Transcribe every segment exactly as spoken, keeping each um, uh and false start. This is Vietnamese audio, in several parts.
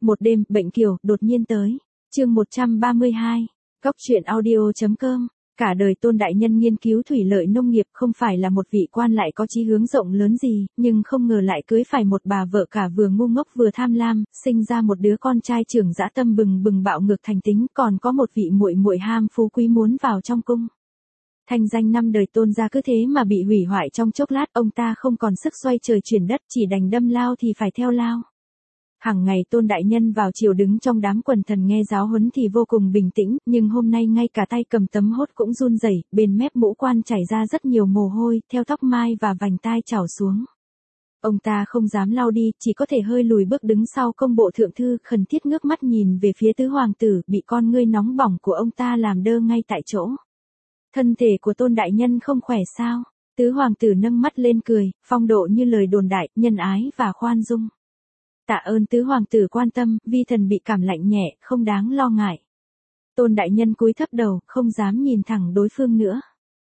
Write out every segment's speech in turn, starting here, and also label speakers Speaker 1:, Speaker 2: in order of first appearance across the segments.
Speaker 1: Một đêm, bệnh kiều, đột nhiên tới. Chương một trăm ba mươi hai. Góc truyện audio chấm com. Cả đời Tôn đại nhân nghiên cứu thủy lợi nông nghiệp, không phải là một vị quan lại có chí hướng rộng lớn gì, nhưng không ngờ lại cưới phải một bà vợ cả vừa ngu ngốc vừa tham lam, sinh ra một đứa con trai trưởng dã tâm bừng bừng bạo ngược thành tính, còn có một vị muội muội ham phú quý muốn vào trong cung. Thanh danh năm đời Tôn gia cứ thế mà bị hủy hoại trong chốc lát, ông ta không còn sức xoay trời chuyển đất, chỉ đành đâm lao thì phải theo lao. Hằng ngày Tôn đại nhân vào chiều đứng trong đám quần thần nghe giáo huấn thì vô cùng bình tĩnh, nhưng hôm nay ngay cả tay cầm tấm hốt cũng run rẩy, bên mép mũ quan chảy ra rất nhiều mồ hôi, theo tóc mai và vành tai trào xuống. Ông ta không dám lau đi, chỉ có thể hơi lùi bước đứng sau công bộ thượng thư, khẩn thiết ngước mắt nhìn về phía tứ hoàng tử, bị con ngươi nóng bỏng của ông ta làm đơ ngay tại chỗ. Thân thể của Tôn đại nhân không khỏe sao? Tứ hoàng tử nâng mắt lên cười, phong độ như lời đồn đại, nhân ái và khoan dung. Tạ ơn tứ hoàng tử quan tâm, vi thần bị cảm lạnh nhẹ, không đáng lo ngại. Tôn đại nhân cúi thấp đầu, không dám nhìn thẳng đối phương nữa.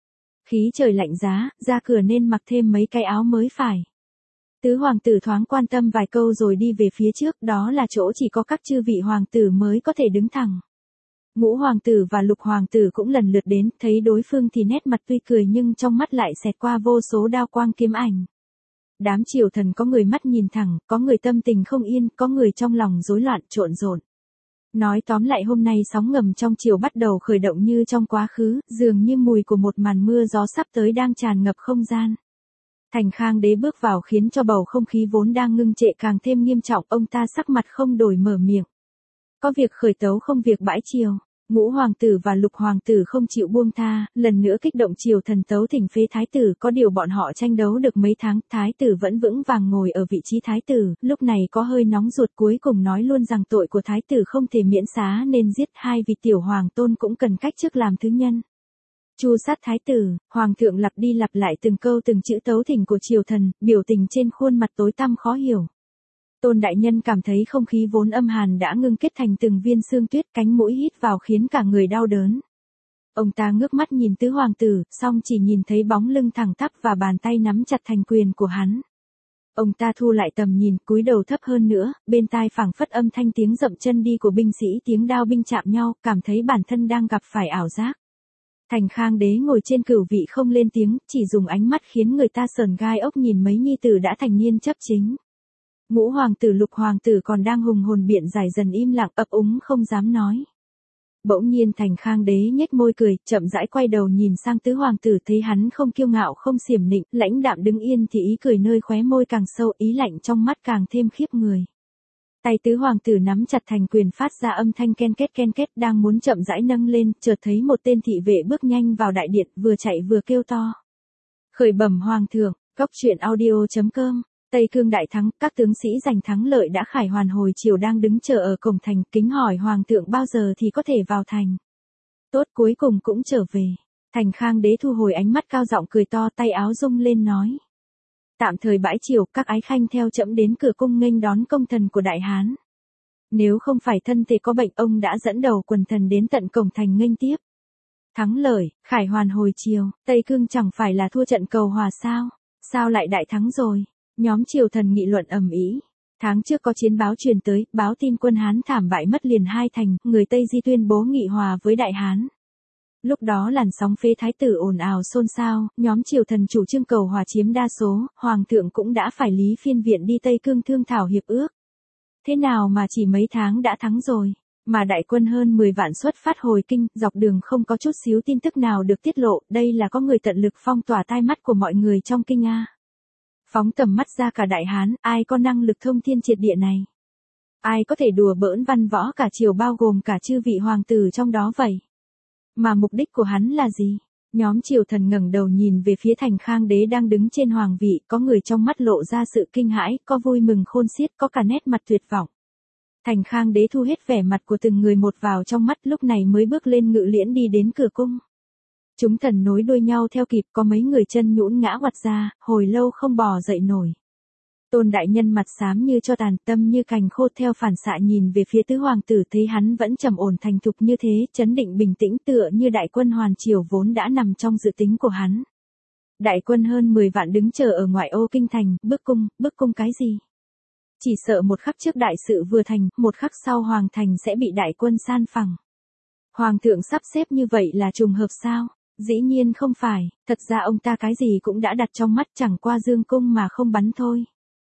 Speaker 1: Khí trời lạnh giá, ra cửa nên mặc thêm mấy cái áo mới phải. Tứ hoàng tử thoáng quan tâm vài câu rồi đi về phía trước, đó là chỗ chỉ có các chư vị hoàng tử mới có thể đứng thẳng. Ngũ hoàng tử và lục hoàng tử cũng lần lượt đến, thấy đối phương thì nét mặt tuy cười nhưng trong mắt lại xẹt qua vô số đao quang kiếm ảnh. Đám triều thần có người mắt nhìn thẳng, có người tâm tình không yên, có người trong lòng rối loạn trộn rộn. Nói tóm lại hôm nay sóng ngầm trong triều bắt đầu khởi động như trong quá khứ, dường như mùi của một màn mưa gió sắp tới đang tràn ngập không gian. Thành Khang đế bước vào khiến cho bầu không khí vốn đang ngưng trệ càng thêm nghiêm trọng, ông ta sắc mặt không đổi mở miệng. Có việc khởi tấu không việc bãi triều. Ngũ hoàng tử và lục hoàng tử không chịu buông tha, lần nữa kích động triều thần tấu thỉnh phế thái tử, có điều bọn họ tranh đấu được mấy tháng, thái tử vẫn vững vàng ngồi ở vị trí thái tử, lúc này có hơi nóng ruột, cuối cùng nói luôn rằng tội của thái tử không thể miễn xá nên giết hai vị tiểu hoàng Tôn cũng cần cách chức làm thứ nhân. Chu sát thái tử, hoàng thượng lặp đi lặp lại từng câu từng chữ tấu thỉnh của triều thần, biểu tình trên khuôn mặt tối tăm khó hiểu. Tôn đại nhân cảm thấy không khí vốn âm hàn đã ngưng kết thành từng viên sương tuyết, cánh mũi hít vào khiến cả người đau đớn. Ông ta ngước mắt nhìn tứ hoàng tử, song chỉ nhìn thấy bóng lưng thẳng tắp và bàn tay nắm chặt thành quyền của hắn. Ông ta thu lại tầm nhìn, cúi đầu thấp hơn nữa, bên tai phảng phất âm thanh tiếng dậm chân đi của binh sĩ, tiếng đao binh chạm nhau, cảm thấy bản thân đang gặp phải ảo giác. Thành Khang đế ngồi trên cửu vị không lên tiếng, chỉ dùng ánh mắt khiến người ta sờn gai ốc nhìn mấy nhi tử đã thành niên chấp chính. Ngũ hoàng tử lục hoàng tử còn đang hùng hồn biện giải dần im lặng ấp úng không dám nói. Bỗng nhiên Thành Khang đế nhếch môi cười, chậm rãi quay đầu nhìn sang tứ hoàng tử, thấy hắn không kiêu ngạo không xiểm nịnh, lãnh đạm đứng yên thì ý cười nơi khóe môi càng sâu, ý lạnh trong mắt càng thêm khiếp người. Tay tứ hoàng tử nắm chặt thành quyền phát ra âm thanh ken két ken két, đang muốn chậm rãi nâng lên, chợt thấy một tên thị vệ bước nhanh vào đại điện, vừa chạy vừa kêu to. Khởi bẩm hoàng thượng, góc truyện audio chấm com. Tây Cương đại thắng, các tướng sĩ giành thắng lợi đã khải hoàn hồi chiều đang đứng chờ ở cổng thành, kính hỏi hoàng thượng bao giờ thì có thể vào thành. Tốt, cuối cùng cũng trở về. Thành Khang đế thu hồi ánh mắt cao giọng cười to, tay áo rung lên nói. Tạm thời bãi triều, các ái khanh theo trẫm đến cửa cung nghênh đón công thần của Đại Hán. Nếu không phải thân thể có bệnh, ông đã dẫn đầu quần thần đến tận cổng thành nghênh tiếp. Thắng lợi, khải hoàn hồi chiều, Tây Cương chẳng phải là thua trận cầu hòa sao? Sao lại đại thắng rồi? Nhóm triều thần nghị luận ầm ĩ. Tháng trước có chiến báo truyền tới, báo tin quân Hán thảm bại mất liền hai thành, người Tây Di tuyên bố nghị hòa với Đại Hán. Lúc đó làn sóng phế thái tử ồn ào xôn xao, nhóm triều thần chủ trương cầu hòa chiếm đa số, hoàng thượng cũng đã phải lý phiên viện đi Tây Cương thương thảo hiệp ước. Thế nào mà chỉ mấy tháng đã thắng rồi, mà đại quân hơn mười vạn xuất phát hồi kinh, dọc đường không có chút xíu tin tức nào được tiết lộ, đây là có người tận lực phong tỏa tai mắt của mọi người trong kinh a. Phóng tầm mắt ra cả Đại Hán, ai có năng lực thông thiên triệt địa này? Ai có thể đùa bỡn văn võ cả triều bao gồm cả chư vị hoàng tử trong đó vậy? Mà mục đích của hắn là gì? Nhóm triều thần ngẩng đầu nhìn về phía Thành Khang đế đang đứng trên hoàng vị, có người trong mắt lộ ra sự kinh hãi, có vui mừng khôn xiết, có cả nét mặt tuyệt vọng. Thành Khang đế thu hết vẻ mặt của từng người một vào trong mắt, lúc này mới bước lên ngự liễn đi đến cửa cung. Chúng thần nối đuôi nhau theo kịp, có mấy người chân nhũn ngã quặt ra, hồi lâu không bò dậy nổi. Tôn đại nhân mặt xám như cho tàn, tâm như cành khô, theo phản xạ nhìn về phía tứ hoàng tử, thấy hắn vẫn trầm ổn thành thục như thế, chấn định bình tĩnh tựa như đại quân hoàn triều vốn đã nằm trong dự tính của hắn. Đại quân hơn mười vạn đứng chờ ở ngoại ô kinh thành, bức cung, bức cung cái gì? Chỉ sợ một khắc trước đại sự vừa thành, một khắc sau hoàng thành sẽ bị đại quân san phẳng. Hoàng thượng sắp xếp như vậy là trùng hợp sao? Dĩ nhiên không phải, thật ra ông ta cái gì cũng đã đặt trong mắt, chẳng qua dương cung mà không bắn thôi.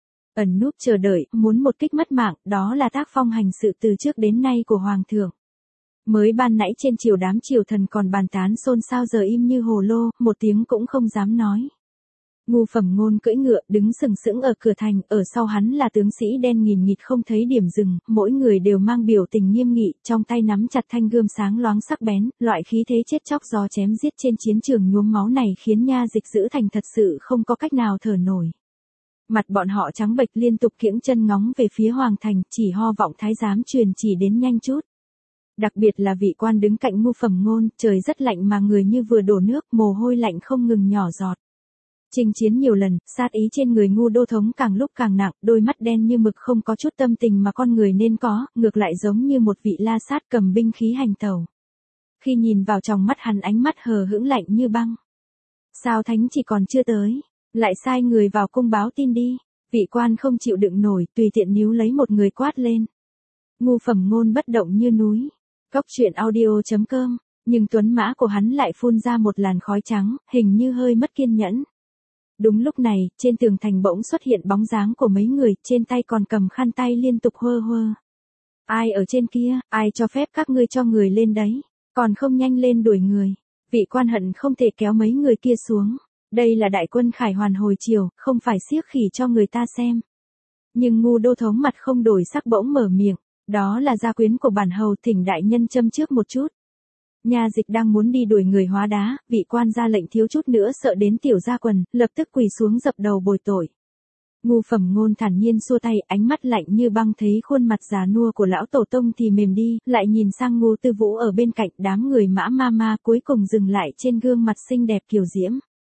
Speaker 1: Ẩn núp chờ đợi, muốn một kích mất mạng, đó là tác phong hành sự từ trước đến nay của hoàng thượng. Mới ban nãy trên triều đám triều thần còn bàn tán xôn xao giờ im như hồ lô, một tiếng cũng không dám nói. Ngu Phẩm Ngôn cưỡi ngựa đứng sừng sững ở cửa thành, ở sau hắn là tướng sĩ đen nghìn nghịt không thấy điểm dừng, mỗi người đều mang biểu tình nghiêm nghị, trong tay nắm chặt thanh gươm sáng loáng sắc bén, loại khí thế chết chóc gió chém giết trên chiến trường nhuốm máu này khiến Nha Dịch giữ thành thật sự không có cách nào thở nổi. Mặt bọn họ trắng bệch liên tục kiễng chân ngóng về phía hoàng thành, chỉ ho vọng thái giám truyền chỉ đến nhanh chút. Đặc biệt là vị quan đứng cạnh Ngu Phẩm Ngôn, trời rất lạnh mà người như vừa đổ nước, mồ hôi lạnh không ngừng nhỏ giọt. Chinh chiến nhiều lần, sát ý trên người Ngu Đô Thống càng lúc càng nặng, đôi mắt đen như mực không có chút tâm tình mà con người nên có, ngược lại giống như một vị la sát cầm binh khí hành tẩu. Khi nhìn vào trong mắt hắn ánh mắt hờ hững lạnh như băng. Sao thánh chỉ còn chưa tới, lại sai người vào cung báo tin đi. Vị quan không chịu đựng nổi, tùy tiện níu lấy một người quát lên. Ngu Phẩm Ngôn bất động như núi. Cốc truyện audio chấm com, nhưng tuấn mã của hắn lại phun ra một làn khói trắng, hình như hơi mất kiên nhẫn. Đúng lúc này, trên tường thành bỗng xuất hiện bóng dáng của mấy người, trên tay còn cầm khăn tay liên tục hơ hơ. Ai ở trên kia, ai cho phép các ngươi cho người lên đấy, còn không nhanh lên đuổi người. Vị quan hận không thể kéo mấy người kia xuống. Đây là đại quân Khải Hoàn hồi chiều, không phải xiếc khỉ cho người ta xem. Nhưng Ngu Đô Thống mặt không đổi sắc bỗng mở miệng, đó là gia quyến của bản hầu, thỉnh đại nhân châm trước một chút. Nha Dịch đang muốn đi đuổi người hóa đá, vị quan ra lệnh thiếu chút nữa sợ đến tiểu gia quần, lập tức quỳ xuống dập đầu bồi tội. Ngu Phẩm Ngôn thản nhiên xua tay, ánh mắt lạnh như băng, thấy khuôn mặt già nua của lão tổ tông thì mềm đi, lại nhìn sang Ngu Tư Vũ ở bên cạnh, đám người Mã ma ma cuối cùng dừng lại trên gương mặt xinh đẹp kiều diễm.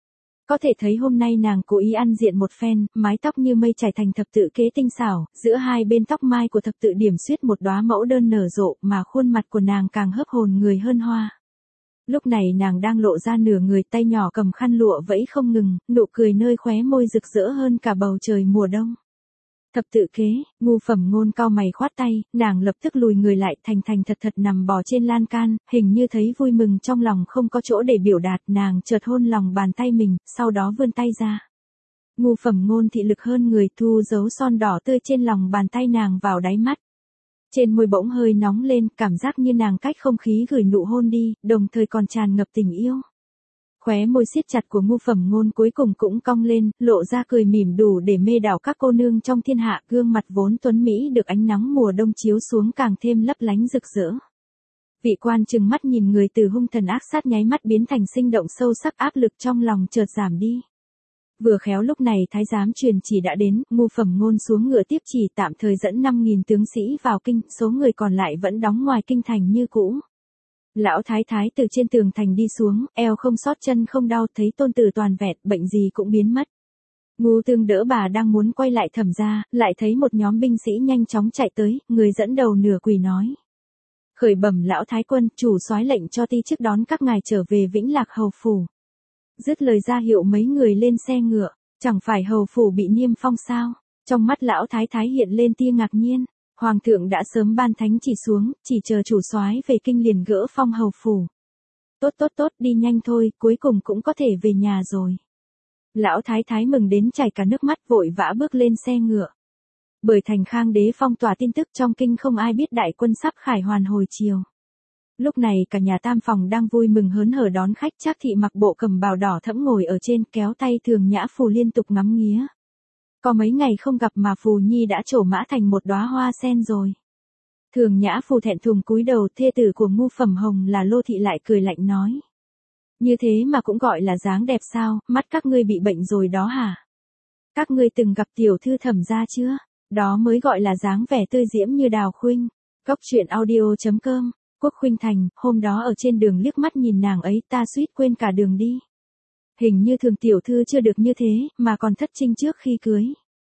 Speaker 1: Có thể thấy hôm nay nàng cố ý ăn diện một phen, mái tóc như mây trải thành thập tự kế tinh xảo, giữa hai bên tóc mai của thập tự điểm xuyết một đóa mẫu đơn nở rộ, mà khuôn mặt của nàng càng hấp hồn người hơn hoa. Lúc này nàng đang lộ ra nửa người, tay nhỏ cầm khăn lụa vẫy không ngừng, nụ cười nơi khóe môi rực rỡ hơn cả bầu trời mùa đông. Thập tự kế, Ngu Phẩm Ngôn cau mày khoát tay, nàng lập tức lùi người lại, thành thành thật thật nằm bò trên lan can, hình như thấy vui mừng trong lòng không có chỗ để biểu đạt, nàng chợt hôn lòng bàn tay mình, sau đó vươn tay ra. Ngu Phẩm Ngôn thị lực hơn người, thu dấu son đỏ tươi trên lòng bàn tay nàng vào đáy mắt. Trên môi bỗng hơi nóng lên, cảm giác như nàng cách không khí gửi nụ hôn đi, đồng thời còn tràn ngập tình yêu. Khóe môi siết chặt của Ngu Phẩm Ngôn cuối cùng cũng cong lên, lộ ra cười mỉm đủ để mê đảo các cô nương trong thiên hạ, gương mặt vốn tuấn mỹ được ánh nắng mùa đông chiếu xuống càng thêm lấp lánh rực rỡ. Vị quan trừng mắt nhìn người từ hung thần ác sát nháy mắt biến thành sinh động sâu sắc, áp lực trong lòng chợt giảm đi. Vừa khéo lúc này thái giám truyền chỉ đã đến, Ngu Phẩm Ngôn xuống ngựa tiếp chỉ tạm thời dẫn năm nghìn tướng sĩ vào kinh, số người còn lại vẫn đóng ngoài kinh thành như cũ. Lão thái thái từ trên tường thành đi xuống, eo không sót chân không đau, thấy tôn tử toàn vẹn, bệnh gì cũng biến mất. Ngu Tương đỡ bà đang muốn quay lại Thẩm gia, lại thấy một nhóm binh sĩ nhanh chóng chạy tới, người dẫn đầu nửa quỳ nói: Khởi bẩm lão thái quân, chủ soái lệnh cho ti chức đón các ngài trở về Vĩnh Lạc hầu phủ. Dứt lời ra hiệu mấy người lên xe ngựa, chẳng phải hầu phủ bị niêm phong sao? Trong mắt lão thái thái hiện lên tia ngạc nhiên. Hoàng thượng đã sớm ban thánh chỉ xuống, chỉ chờ chủ soái về kinh liền gỡ phong hầu phủ. Tốt tốt tốt, đi nhanh thôi, cuối cùng cũng có thể về nhà rồi. Lão thái thái mừng đến chảy cả nước mắt, vội vã bước lên xe ngựa. Bởi thành Khang đế phong tỏa tin tức trong kinh không ai biết đại quân sắp khải hoàn hồi chiều. Lúc này cả nhà tam phòng đang vui mừng hớn hở đón khách, Trác thị mặc bộ cẩm bào đỏ thẫm ngồi ở trên, kéo tay Thường Nhã Phù liên tục ngắm nghía. Có mấy ngày không gặp mà Phù Nhi đã trổ mã thành một đóa hoa sen rồi. Thường Nhã Phù thẹn thùng cúi đầu, thê tử của Ngu Phẩm Hồng là Lô thị lại cười lạnh nói: Như thế mà cũng gọi là dáng đẹp sao, mắt các ngươi bị bệnh rồi đó hả? Các ngươi từng gặp tiểu thư Thẩm gia chưa? Đó mới gọi là dáng vẻ tươi diễm như đào khuynh. Cốc truyện audio chấm com. Quốc Khuynh Thành, hôm đó ở trên đường liếc mắt nhìn nàng ấy, ta suýt quên cả đường đi. Hình như Thường tiểu thư chưa được như thế, mà còn thất trinh trước khi cưới.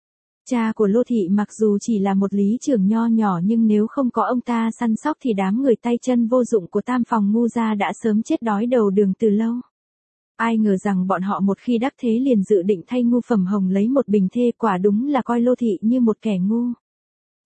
Speaker 1: Cha của Lô thị mặc dù chỉ là một lý trưởng nho nhỏ, nhưng nếu không có ông ta săn sóc thì đám người tay chân vô dụng của tam phòng Ngu gia đã sớm chết đói đầu đường từ lâu. Ai ngờ rằng bọn họ một khi đắc thế liền dự định thay Ngu Phẩm Hồng lấy một bình thê, quả đúng là coi Lô thị như một kẻ ngu.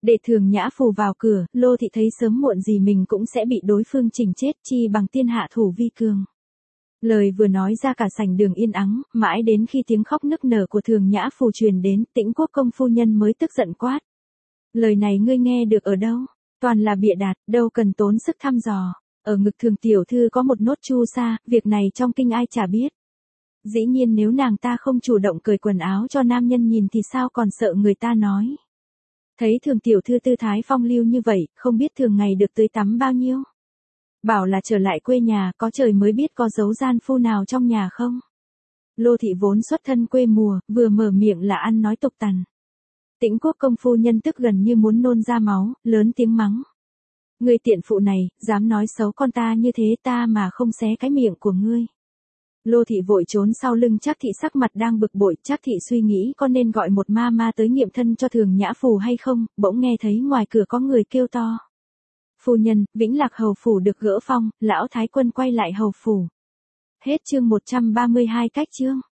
Speaker 1: Để Thường Nhã Phù vào cửa, Lô Thị thấy sớm muộn gì mình cũng sẽ bị đối phương chỉnh chết, chi bằng tiên hạ thủ vi cường. Lời vừa nói ra cả sảnh đường yên ắng, mãi đến khi tiếng khóc nức nở của Thường Nhã Phù truyền đến, Tĩnh Quốc công phu nhân mới tức giận quát. Lời này ngươi nghe được ở đâu? Toàn là bịa đặt, đâu cần tốn sức thăm dò. Ở ngực Thường tiểu thư có một nốt chu sa, việc này trong kinh ai chả biết. Dĩ nhiên nếu nàng ta không chủ động cởi quần áo cho nam nhân nhìn thì sao còn sợ người ta nói. Thấy Thường tiểu thư tư thái phong lưu như vậy, không biết thường ngày được tưới tắm bao nhiêu. Bảo là trở lại quê nhà, có trời mới biết có dấu gian phu nào trong nhà không. Lô Thị vốn xuất thân quê mùa, vừa mở miệng là ăn nói tục tằn. Tĩnh Quốc công phu nhân tức gần như muốn nôn ra máu, lớn tiếng mắng. Ngươi tiện phụ này, dám nói xấu con ta như thế, ta mà không xé cái miệng của ngươi. Lô Thị vội trốn sau lưng Trác Thị, sắc mặt đang bực bội. Trác Thị suy nghĩ có nên gọi một ma ma tới nghiệm thân cho Thường Nhã Phù hay không, bỗng nghe thấy ngoài cửa có người kêu to. Phu nhân, Vĩnh Lạc hầu phủ được gỡ phong, lão thái quân quay lại hầu phủ. Hết chương một trăm ba mươi hai cách chương.